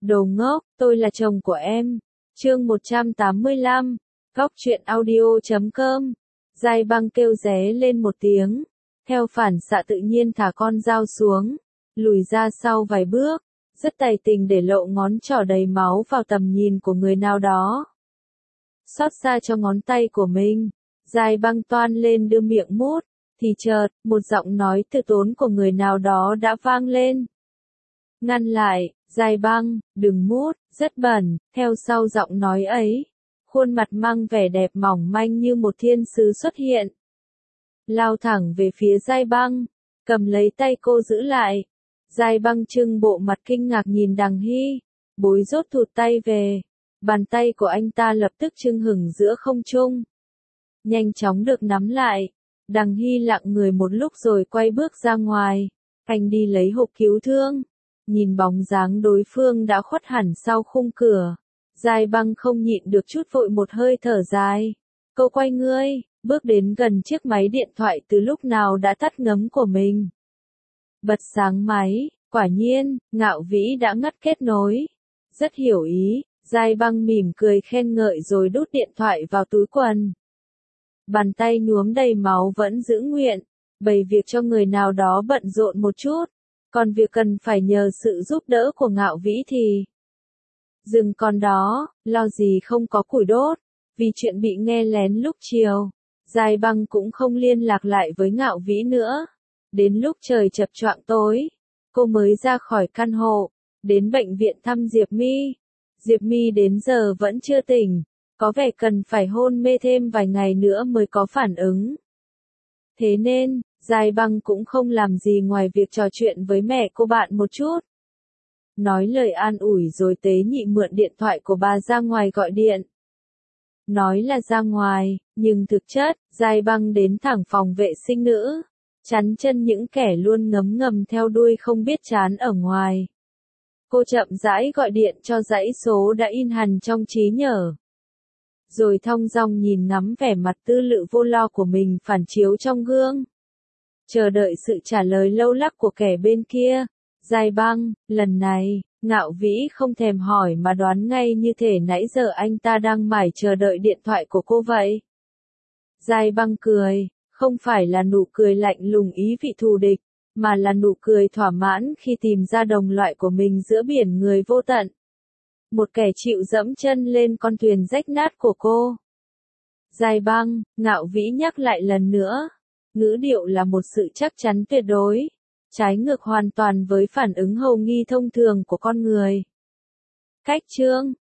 Đồ ngốc, tôi là chồng của em. Chương 185, Góc truyện audio.com. Giai Băng kêu ré lên một tiếng, theo phản xạ tự nhiên thả con dao xuống, lùi ra sau vài bước, rất tài tình để lộ ngón trỏ đầy máu vào tầm nhìn của người nào đó. Xót xa cho ngón tay của mình, Giai Băng toan lên đưa miệng mút, thì chợt, một giọng nói từ tốn của người nào đó đã vang lên. Ngăn lại, Giai Băng, đừng mút, rất bẩn. Theo sau giọng nói ấy, khuôn mặt mang vẻ đẹp mỏng manh như một thiên sứ xuất hiện. Lao thẳng về phía Giai Băng, cầm lấy tay cô giữ lại. Giai Băng trưng bộ mặt kinh ngạc nhìn Đằng Hy, bối rốt thụt tay về. Bàn tay của anh ta lập tức chưng hửng giữa không trung, nhanh chóng được nắm lại. Đằng Hy lặng người một lúc rồi quay bước ra ngoài. Anh đi lấy hộp cứu thương. Nhìn bóng dáng đối phương đã khuất hẳn sau khung cửa, Giai Băng không nhịn được chút vội một hơi thở dài. Cô quay người, bước đến gần chiếc máy điện thoại từ lúc nào đã tắt ngấm của mình. Bật sáng máy, quả nhiên, Ngạo Vĩ đã ngắt kết nối. Rất hiểu ý, Giai Băng mỉm cười khen ngợi rồi đút điện thoại vào túi quần. Bàn tay nhuốm đầy máu vẫn giữ nguyện, bày việc cho người nào đó bận rộn một chút. Còn việc cần phải nhờ sự giúp đỡ của Ngạo Vĩ thì dừng con đó, lo gì không có củi đốt. Vì chuyện bị nghe lén lúc chiều, Giai Băng cũng không liên lạc lại với Ngạo Vĩ nữa. Đến lúc trời chập choạng tối, cô mới ra khỏi căn hộ, đến bệnh viện thăm Diệp My. Diệp My đến giờ vẫn chưa tỉnh, có vẻ cần phải hôn mê thêm vài ngày nữa mới có phản ứng. Thế nên, Giai Băng cũng không làm gì ngoài việc trò chuyện với mẹ cô bạn một chút. Nói lời an ủi rồi Tế Nhị mượn điện thoại của bà ra ngoài gọi điện. Nói là ra ngoài, nhưng thực chất, Giai Băng đến thẳng phòng vệ sinh nữ, chắn chân những kẻ luôn ngấm ngầm theo đuôi không biết chán ở ngoài. Cô chậm rãi gọi điện cho dãy số đã in hằn trong trí nhớ. Rồi thong dong nhìn ngắm vẻ mặt tư lự vô lo của mình phản chiếu trong gương. Chờ đợi sự trả lời lâu lắc của kẻ bên kia. Giai Băng, lần này, Ngạo Vĩ không thèm hỏi mà đoán ngay như thể nãy giờ anh ta đang mải chờ đợi điện thoại của cô vậy. Giai Băng cười, không phải là nụ cười lạnh lùng ý vị thù địch, mà là nụ cười thỏa mãn khi tìm ra đồng loại của mình giữa biển người vô tận. Một kẻ chịu dẫm chân lên con thuyền rách nát của cô. Giai Băng, Ngạo Vĩ nhắc lại lần nữa. Ngữ điệu là một sự chắc chắn tuyệt đối, trái ngược hoàn toàn với phản ứng hầu nghi thông thường của con người. Cách chương